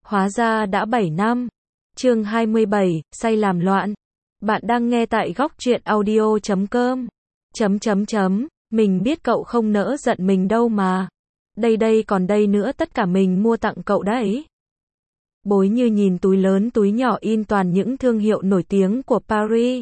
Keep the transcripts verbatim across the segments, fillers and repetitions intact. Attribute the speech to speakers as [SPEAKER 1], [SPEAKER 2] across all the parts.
[SPEAKER 1] Hóa ra đã bảy năm. Chương hai mươi bảy, say làm loạn. Bạn đang nghe tại góc truyện audio chấm com. Chấm chấm chấm, mình biết cậu không nỡ giận mình đâu mà. Đây đây còn đây nữa, tất cả mình mua tặng cậu đấy. Bối Như nhìn túi lớn túi nhỏ in toàn những thương hiệu nổi tiếng của Paris.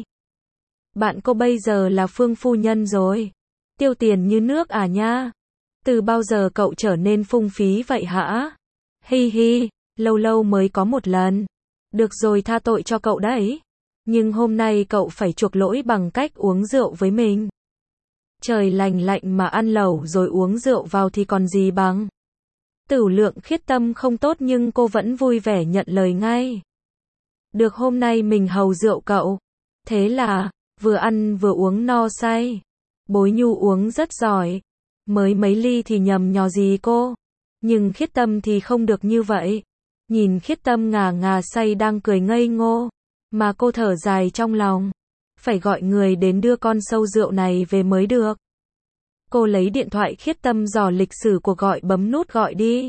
[SPEAKER 1] Bạn cô bây giờ là Phương phu nhân rồi. Tiêu tiền như nước à nha. Từ bao giờ cậu trở nên phung phí vậy hả? Hi hi, lâu lâu mới có một lần. Được rồi, tha tội cho cậu đấy. Nhưng hôm nay cậu phải chuộc lỗi bằng cách uống rượu với mình. Trời lành lạnh mà ăn lẩu rồi uống rượu vào thì còn gì bằng. Tửu Lượng Khiết Tâm không tốt nhưng cô vẫn vui vẻ nhận lời ngay. Được, hôm nay mình hầu rượu cậu. Thế là, vừa ăn vừa uống no say. Bối Nhu uống rất giỏi. Mới mấy ly thì nhầm nhò gì cô. Nhưng Khiết Tâm thì không được như vậy. Nhìn Khiết Tâm ngà ngà say đang cười ngây ngô. Mà cô thở dài trong lòng. Phải gọi người đến đưa con sâu rượu này về mới được. Cô lấy điện thoại Khiết Tâm dò lịch sử cuộc gọi, bấm nút gọi đi.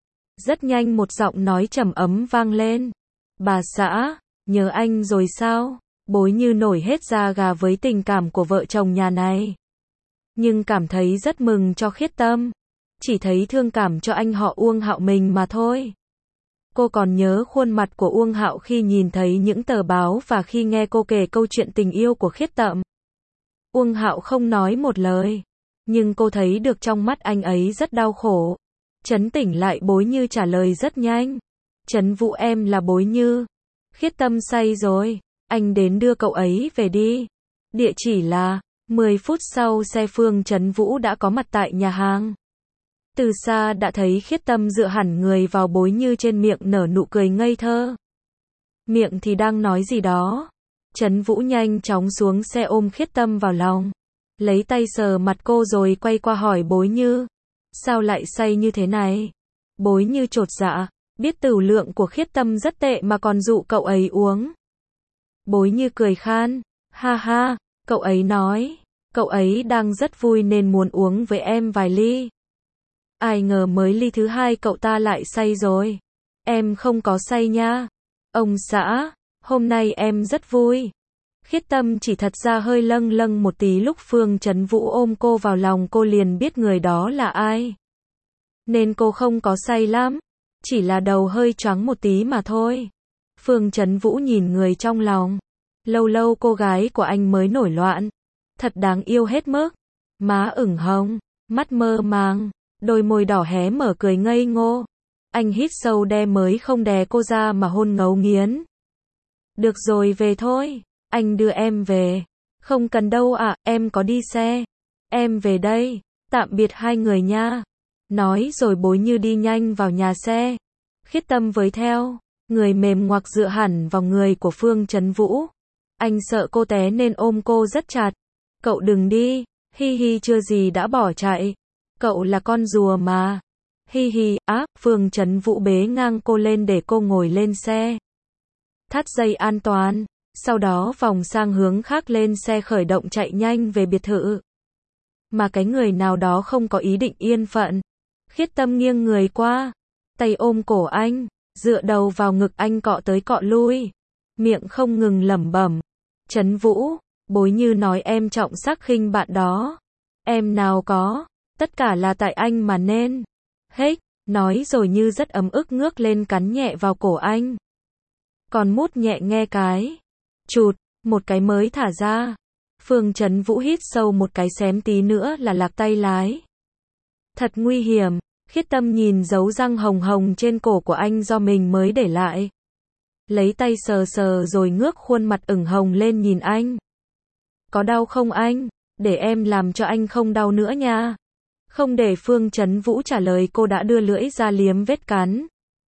[SPEAKER 1] Rất nhanh một giọng nói trầm ấm vang lên. Bà xã, nhớ anh rồi sao? Bối Như nổi hết da gà với tình cảm của vợ chồng nhà này. Nhưng cảm thấy rất mừng cho Khiết Tâm. Chỉ thấy thương cảm cho anh họ Uông Hạo mình mà thôi. Cô còn nhớ khuôn mặt của Uông Hạo khi nhìn thấy những tờ báo và khi nghe cô kể câu chuyện tình yêu của Khiết Tâm. Uông Hạo không nói một lời. Nhưng cô thấy được trong mắt anh ấy rất đau khổ. Trấn tỉnh lại, Bối Như trả lời rất nhanh. Trấn Vũ, em là Bối Như. Khiết Tâm say rồi. Anh đến đưa cậu ấy về đi. Địa chỉ là... mười phút sau xe Phương Trấn Vũ đã có mặt tại nhà hàng. Từ xa đã thấy Khiết Tâm dựa hẳn người vào Bối Như, trên miệng nở nụ cười ngây thơ. Miệng thì đang nói gì đó. Trấn Vũ nhanh chóng xuống xe ôm Khiết Tâm vào lòng. Lấy tay sờ mặt cô rồi quay qua hỏi Bối Như. Sao lại say như thế này? Bối Như chột dạ. Biết tửu lượng của Khiết Tâm rất tệ mà còn dụ cậu ấy uống. Bối Như cười khan. Ha ha, cậu ấy nói. Cậu ấy đang rất vui nên muốn uống với em vài ly. Ai ngờ mới ly thứ hai cậu ta lại say rồi. Em không có say nha. Ông xã, hôm nay em rất vui. Khiết Tâm chỉ thật ra hơi lâng lâng một tí lúc Phương Trấn Vũ ôm cô vào lòng, cô liền biết người đó là ai. Nên cô không có say lắm. Chỉ là đầu hơi choáng một tí mà thôi. Phương Trấn Vũ nhìn người trong lòng. Lâu lâu cô gái của anh mới nổi loạn. Thật đáng yêu hết mức. Má ửng hồng, mắt mơ màng, đôi môi đỏ hé mở cười ngây ngô. Anh hít sâu đe mới không đè cô ra mà hôn ngấu nghiến. Được rồi, về thôi. Anh đưa em về. Không cần đâu ạ, à, em có đi xe. Em về đây. Tạm biệt hai người nha. Nói rồi Bối Như đi nhanh vào nhà xe. Khiết Tâm với theo. Người mềm ngoặc dựa hẳn vào người của Phương Trấn Vũ. Anh sợ cô té nên ôm cô rất chặt. Cậu đừng đi. Hi hi, chưa gì đã bỏ chạy. Cậu là con rùa mà. Hi hi, á, Phương Trấn Vũ bế ngang cô lên để cô ngồi lên xe. Thắt dây an toàn. Sau đó vòng sang hướng khác lên xe khởi động chạy nhanh về biệt thự. Mà cái người nào đó không có ý định yên phận. Khiết Tâm nghiêng người qua. Tay ôm cổ anh. Dựa đầu vào ngực anh cọ tới cọ lui. Miệng không ngừng lẩm bẩm. Trấn Vũ, Bối Như nói em trọng sắc khinh bạn đó. Em nào có. Tất cả là tại anh mà nên. Hếch, nói rồi như rất ấm ức ngước lên cắn nhẹ vào cổ anh. Còn mút nhẹ nghe cái. Chụt, một cái mới thả ra. Phương Trấn Vũ hít sâu một cái, xém tí nữa là lạc tay lái. Thật nguy hiểm. Khiết Tâm nhìn dấu răng hồng hồng trên cổ của anh do mình mới để lại. Lấy tay sờ sờ rồi ngước khuôn mặt ửng hồng lên nhìn anh. Có đau không anh? Để em làm cho anh không đau nữa nha. Không để Phương Trấn Vũ trả lời, cô đã đưa lưỡi ra liếm vết cắn.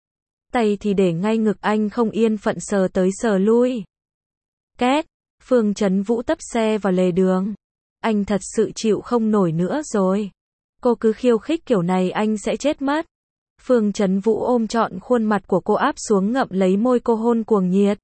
[SPEAKER 1] Tay thì để ngay ngực anh, không yên phận sờ tới sờ lui. Két, Phương Trấn Vũ tấp xe vào lề đường. Anh thật sự chịu không nổi nữa rồi. Cô cứ khiêu khích kiểu này anh sẽ chết mất. Phương Trấn Vũ ôm trọn khuôn mặt của cô áp xuống, ngậm lấy môi cô hôn cuồng nhiệt.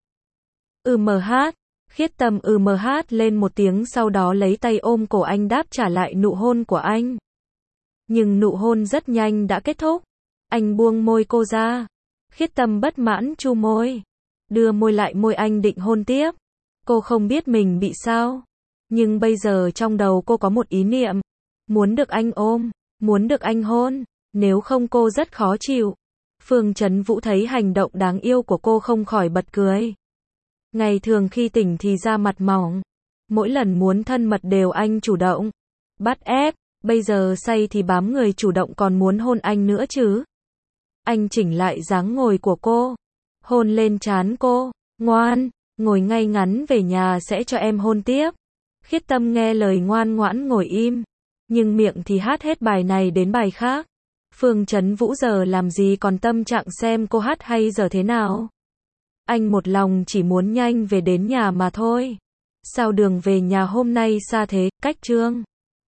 [SPEAKER 1] Ừ mờ hát. Khiết Tâm ừ mờ hát lên một tiếng, sau đó lấy tay ôm cổ anh đáp trả lại nụ hôn của anh. Nhưng nụ hôn rất nhanh đã kết thúc. Anh buông môi cô ra. Khiết Tâm bất mãn chu môi, đưa môi lại môi anh định hôn tiếp. Cô không biết mình bị sao, nhưng bây giờ trong đầu cô có một ý niệm, muốn được anh ôm, muốn được anh hôn, nếu không cô rất khó chịu. Phương Chấn Vũ thấy hành động đáng yêu của cô không khỏi bật cười. Ngày thường khi tỉnh thì da mặt mỏng, mỗi lần muốn thân mật đều anh chủ động, bắt ép, bây giờ say thì bám người chủ động còn muốn hôn anh nữa chứ. Anh chỉnh lại dáng ngồi của cô, hôn lên trán cô, ngoan, ngồi ngay ngắn về nhà sẽ cho em hôn tiếp. Khiết Tâm nghe lời ngoan ngoãn ngồi im, nhưng miệng thì hát hết bài này đến bài khác. Phương Chấn Vũ giờ làm gì còn tâm trạng xem cô hát hay giờ thế nào. Anh một lòng chỉ muốn nhanh về đến nhà mà thôi. Sao đường về nhà hôm nay xa thế, cách Trương